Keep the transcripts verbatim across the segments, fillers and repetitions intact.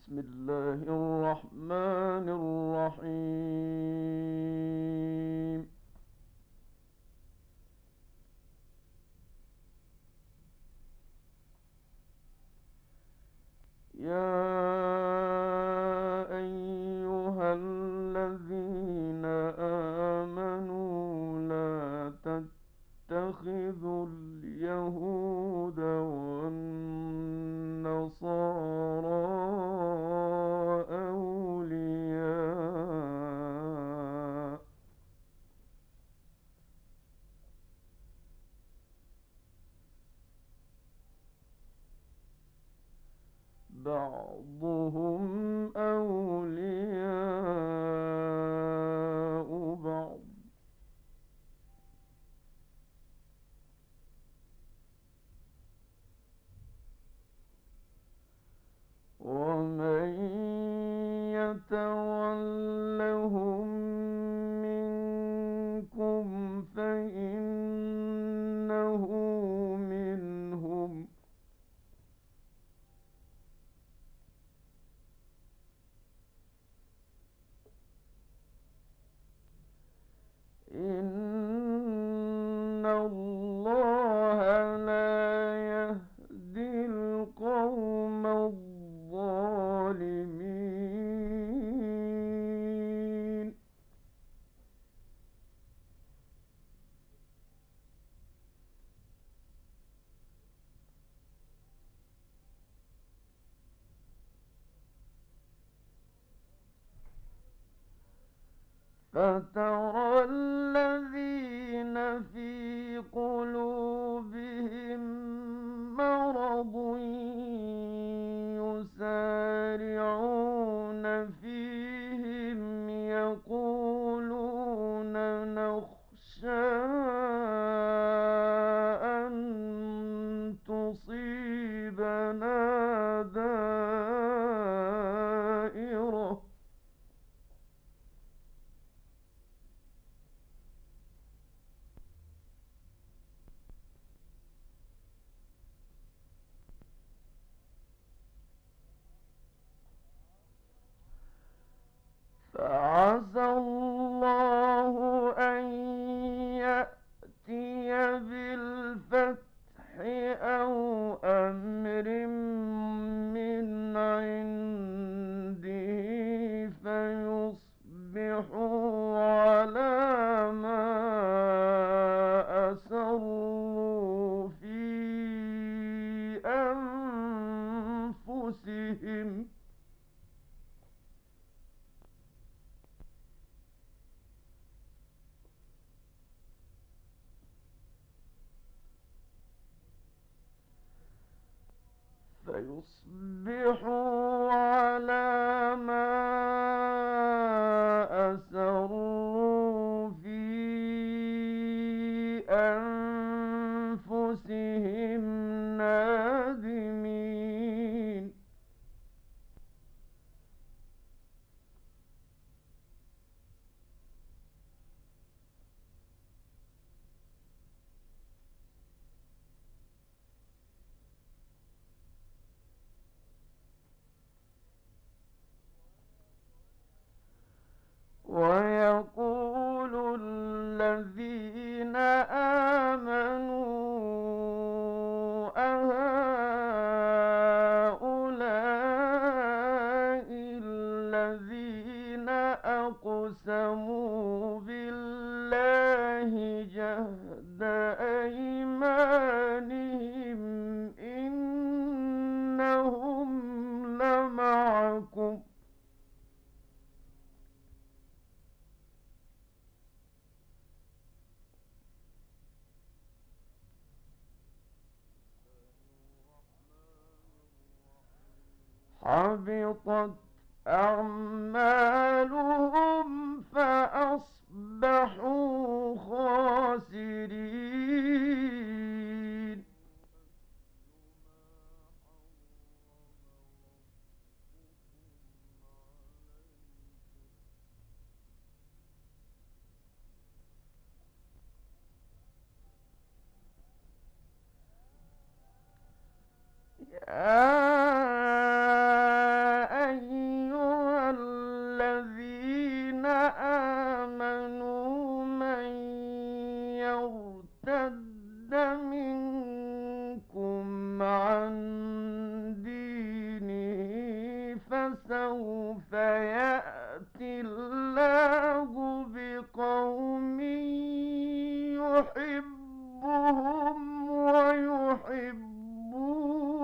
بسم الله الرحمن الرحيم. يا أيها الذين آمنوا لا تتخذوا اليهود والنصارى أولياء بعضهم أولياء بعض، ومن يتولهم منكم فإنه منهم. إن الله لا يهدي القوم الظالمين. فترى الذين في قلوبهم مرض يسارعون فيهم يقولون نخشى أن تصيبنا دائرة فعسى الله أن يأتي بالفتح أو أمر من عنده فيصبحوا على ما أسروا في أنفسهم فيصبحوا على ما أسروا في أنفسهم نادمين. ويقول الذين آمنوا أهؤلاء الذين أقسموا بالله جهد أيمانهم إنهم لمعكم حبطت أعمالهم فأصبحوا خاسرين. يا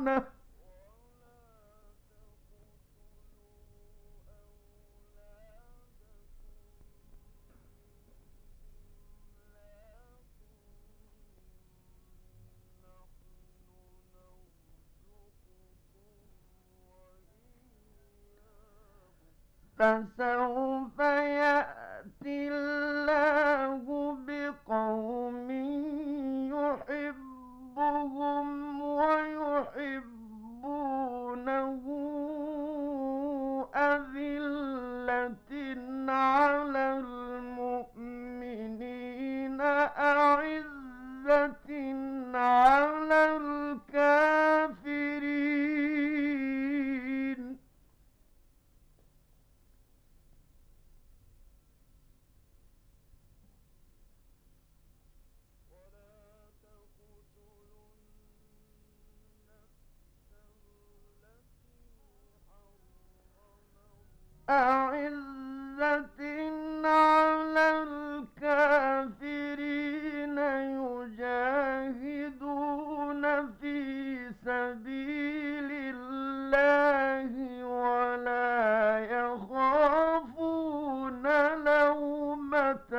فسوف يأتي الله بقوم يحبهم ويحبونه، أذلة على المؤمنين أعزة على الكافرين. أعزة على الكافرين يجاهدون في سبيل الله ولا يخافون لومة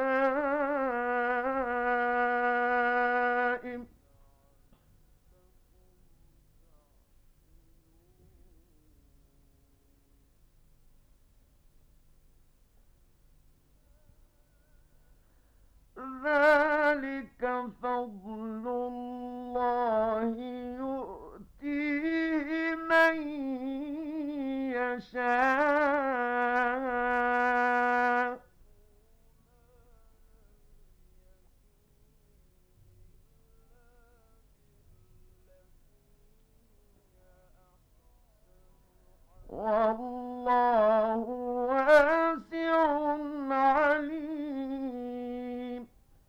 لائم. ذلك فضل الله يؤتيه من يشاء. والله واسع عليم.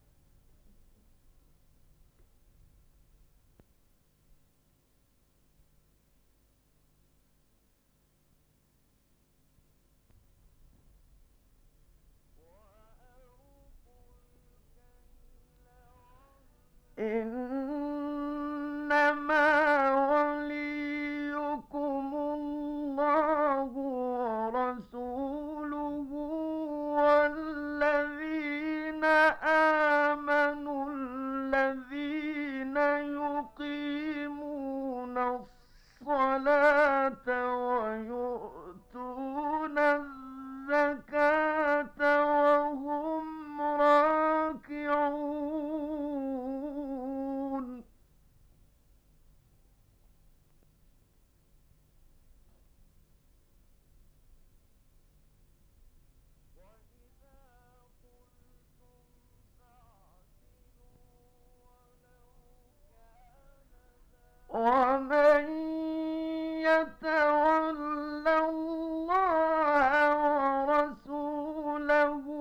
إنما وليكم الله ورسوله والذين آمنوا الذين يقيمون الصلاة ويؤتون الزكاة وهم راكعون. ومن يتول الله ورسوله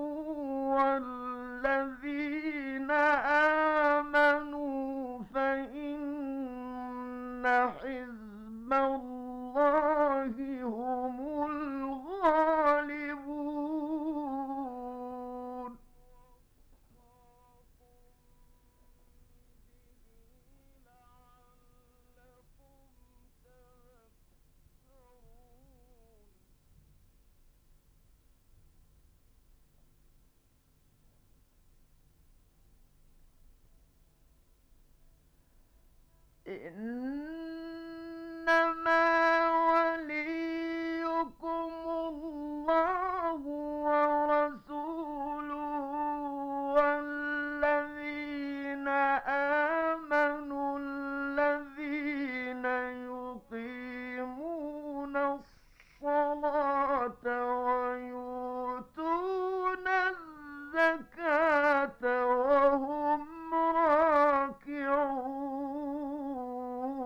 والذين آمنوا فإن حزب الله هم الغالبون. إنما وليكم الله ورسوله والذين آمنوا الذين يقيمون الصلاة ويؤتون الزكاة وهم راكعون.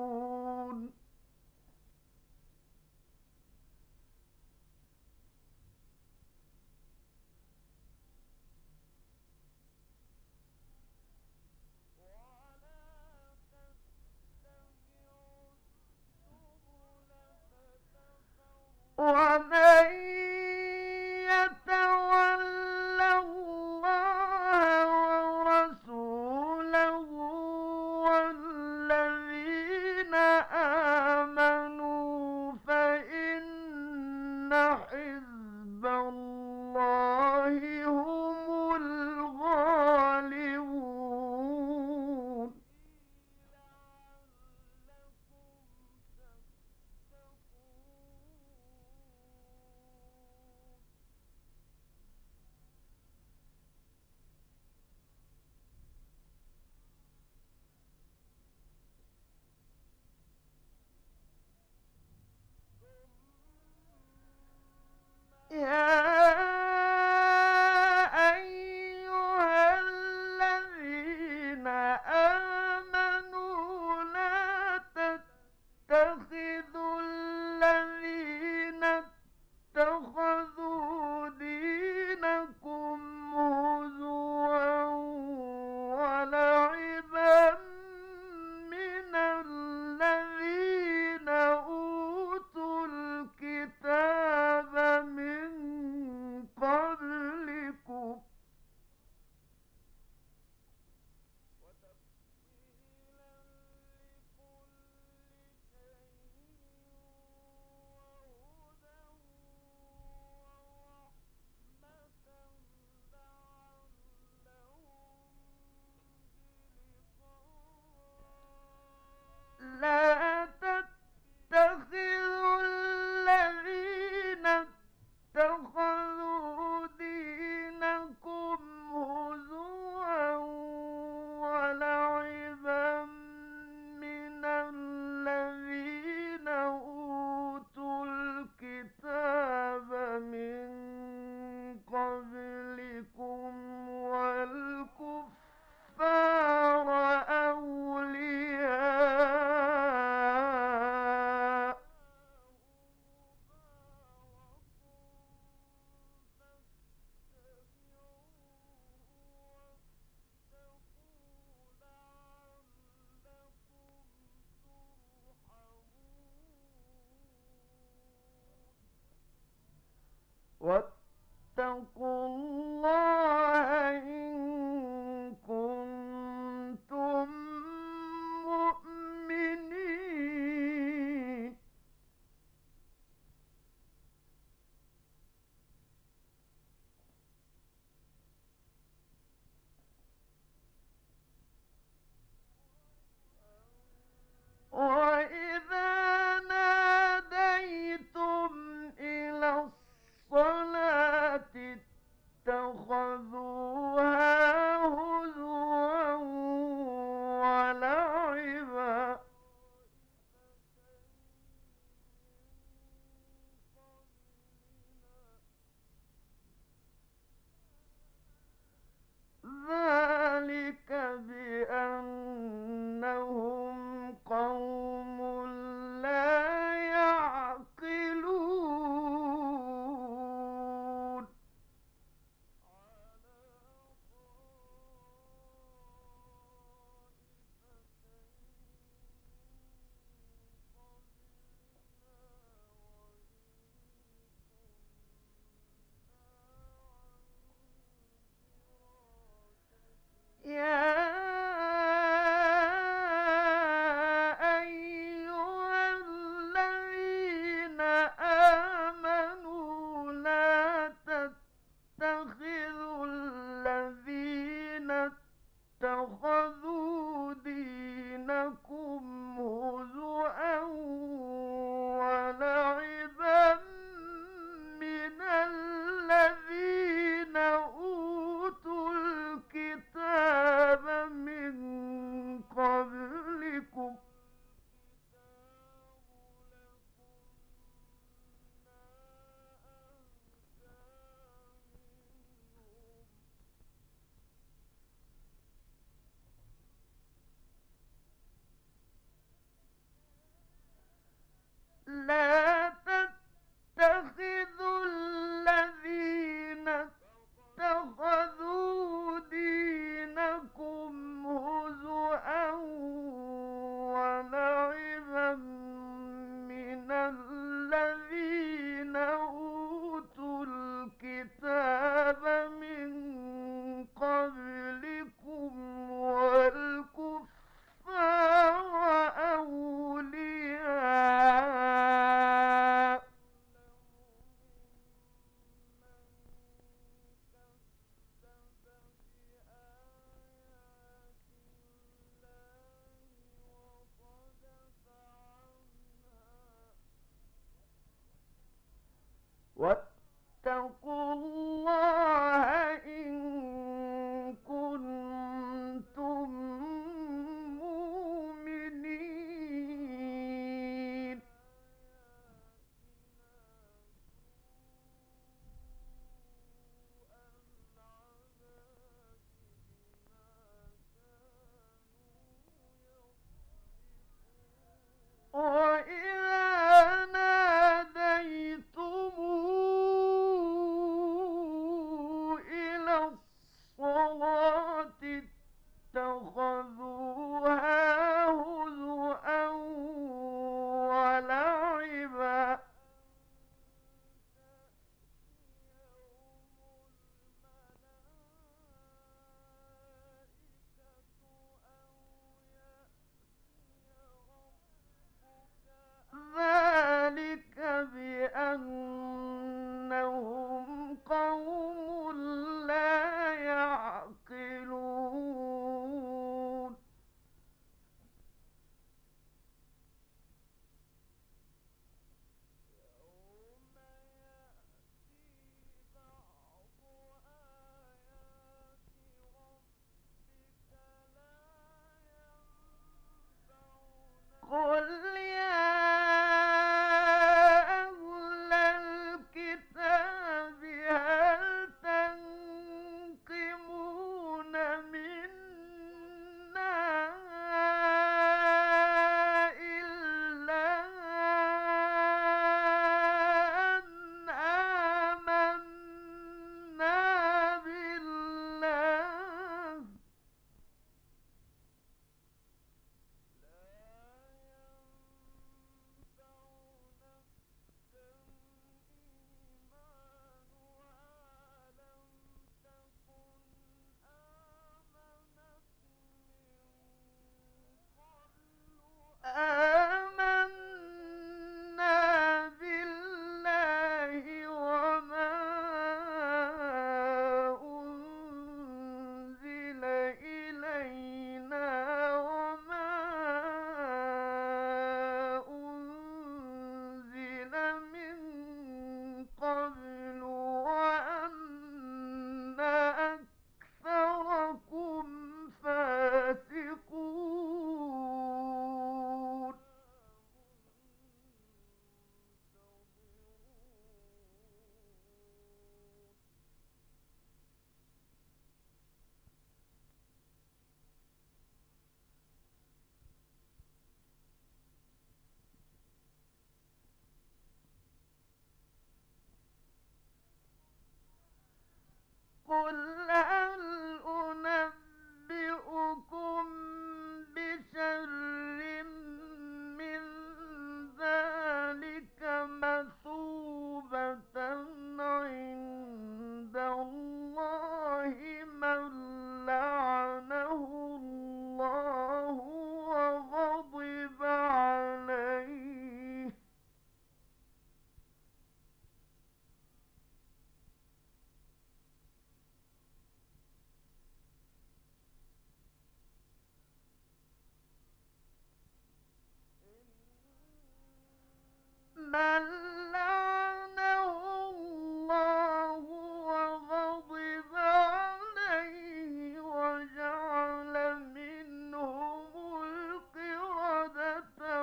من لعنه الله وغضب عليه وجعل منهم القردة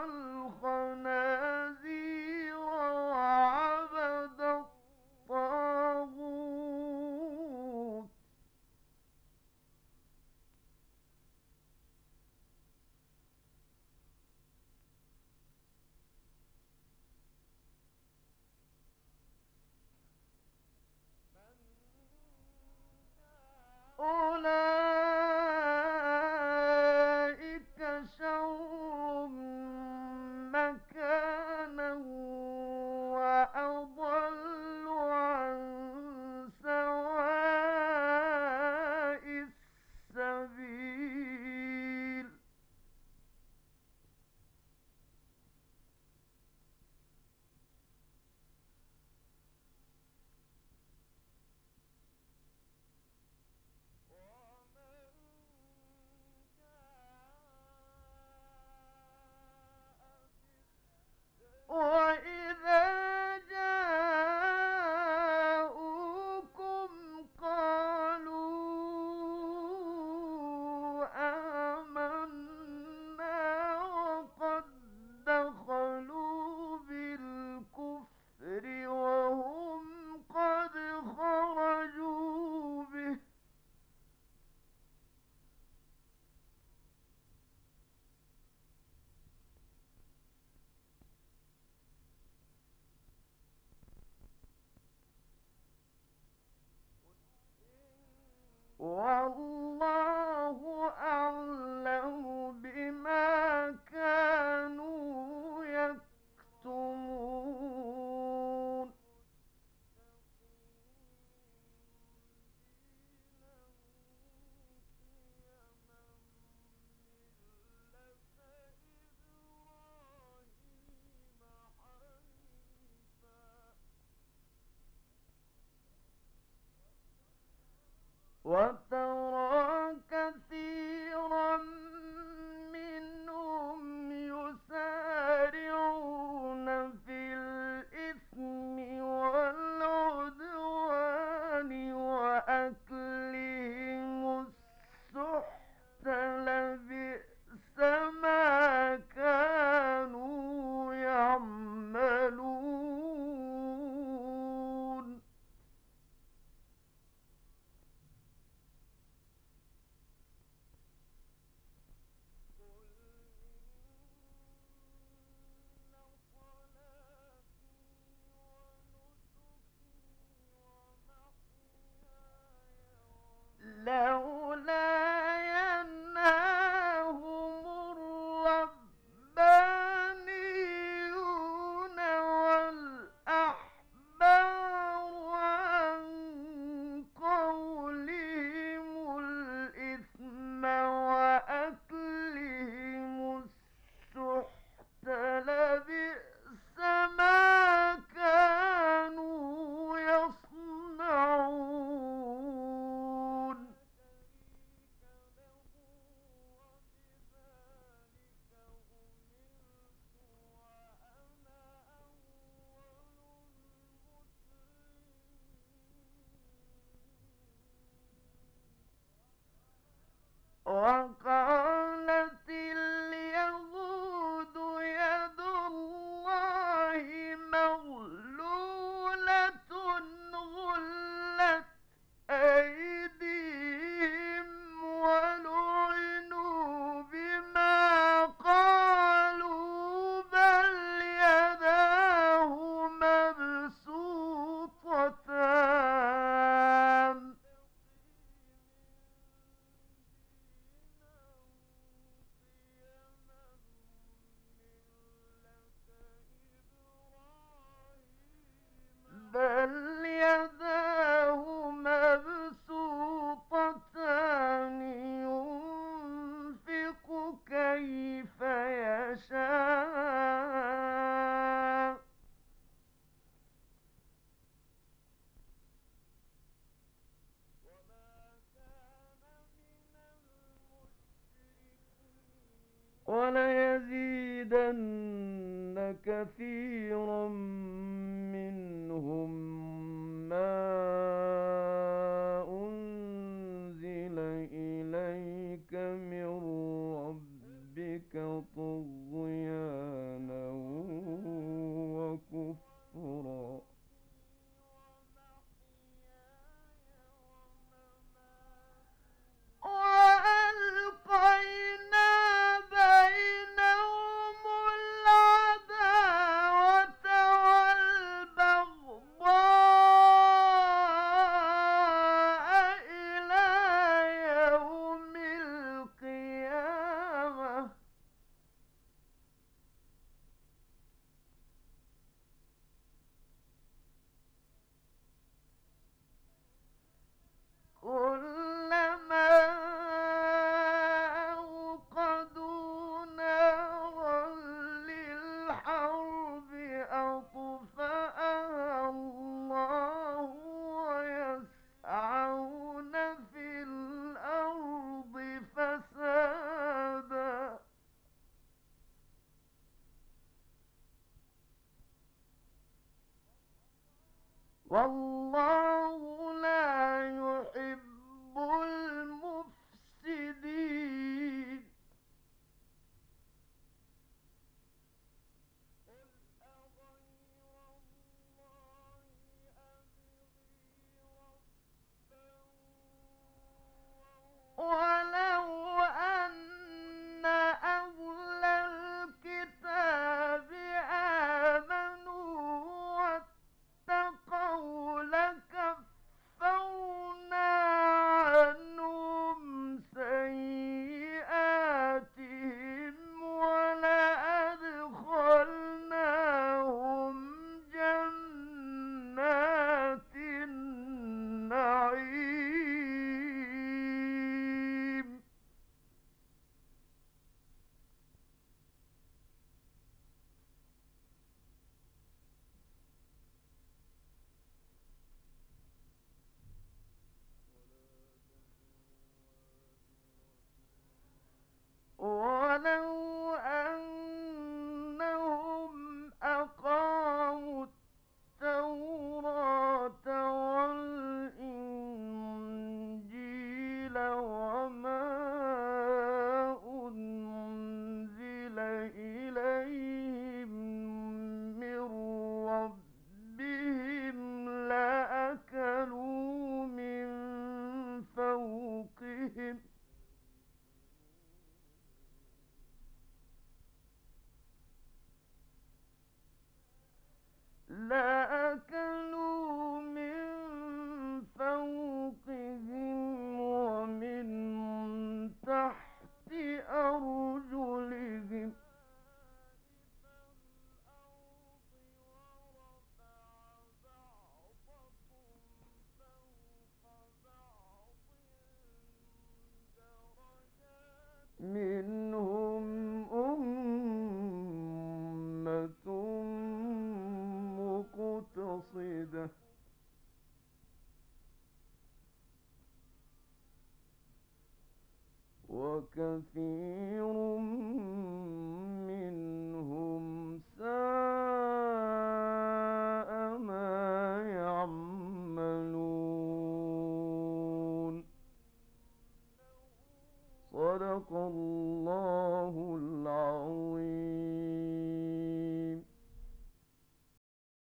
والخنازير وعبد الطاغوت أولئك شر مكانا وأضل عن سواء السبيل وإذا جاءوكم قالوا آمنا وقد دخلوا بالكفر وهم قد خرجوا به والله أعلم بما كانوا يكتمون وترى كثيرا منهم يسارعون في الإثم والعدوان وأكلهم السحت لبئس ما كانوا يعملون لولا ينهاهم الربانيون والأحبار عن قولهم الإثم وأكلهم السحت لبئس ما كانوا يصنعون وقالت اليهود يد الله مغلولة غلت أيديهم ولعنوا بما قالوا بل يداه مبسوطتان كثيرا منهم ما أنزل إليك من ربك طغيانا وكفرا. وألقينا بينهم العداوة والبغضاء إلى يوم القيامة. كلما أوقدوا نارا للحرب أطفأها الله ويسعون في الأرض فسادا. والله لا يحب المفسدين. ولو أن أهل الكتاب آمنوا واتقوا لكفرنا عنهم سيئاتهم ولأدخلناهم جنات النعيم. ولو أنهم أقاموا التوراة والإنجيل وما أنزل إليهم من ربهم لأكلوا من فوقهم لأكلوا من فوقهم ومن تحت أرجلهم. منهم أمة مقتصدة وكثير منهم ساء ما يعملون. صدق الله العظيم.